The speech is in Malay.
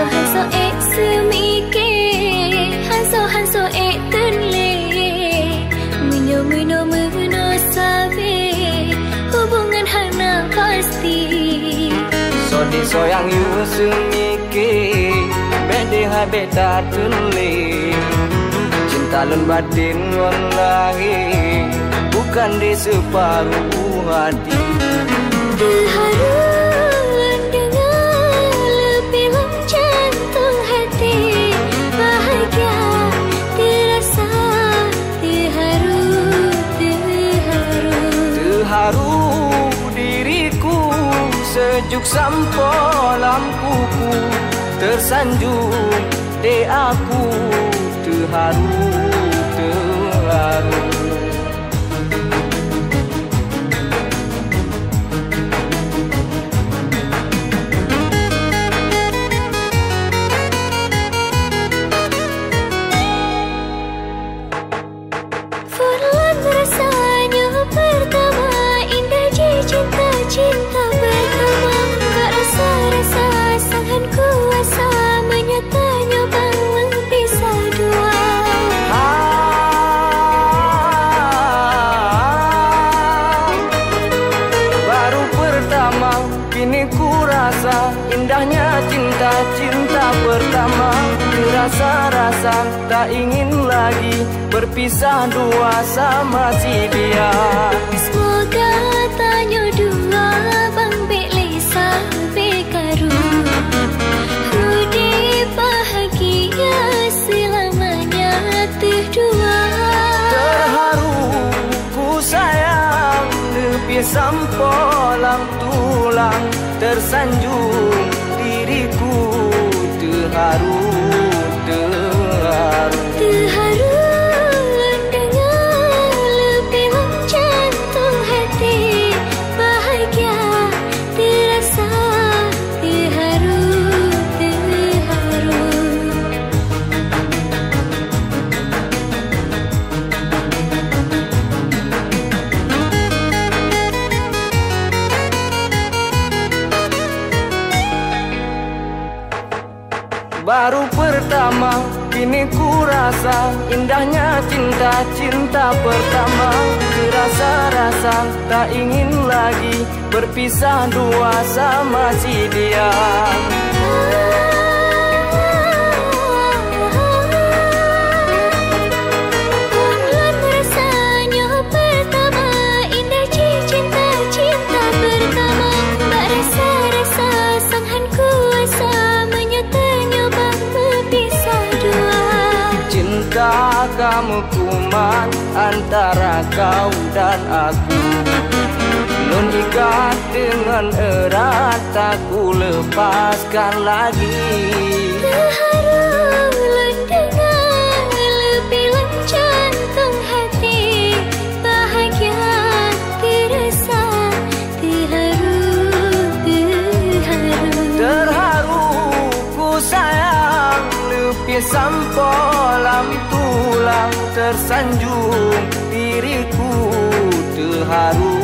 hanso ek semike, hanso ek tenle, mino sabe, hubungan hana pasti. Sodi soyang yu semike, bede hai beda tenle. Cinta lun batin wallahi, bukan di separuh hati. Terharu dengar lepilan jantung hati, bahagia terasa, terharu diriku, sejuk sampo lampuku, tersanjung de aku, terharu. Furlan rasanya pertama, indah je cinta pertama. Tak rasa sangat kuasa, menyatanya bang pisah dua. Baru pertama, kini ku rasa indahnya cinta pertama. Rasa tak ingin lagi berpisah dua sama si dia. Semoga tanya dua bang Belisa bekaru, Rudi bahagia selamanya terdua. Terharu ku sayang, lebih sampolang tulang, tersanjung diriku, terharu. Terharu dengar lepilan jantung hati, bahagia terasa, terharu. Baru pertama, kini ku rasa indahnya cinta pertama. Rasa tak ingin lagi berpisah dua sama si dia. Furlan rasanya pertama, indah je cinta pertama. Tak rasa sanghan kuasa, menyatanya bang berpisah dua. Cinta kamu kuman antara kau dan aku, nun ikat dengan erat, tak ku lepaskan lagi. Terharu dengar lepilan jantung hati, bahagia terasa, Terharu ku sayang, lebih sampolang tulang, tersanjung diriku, terharu.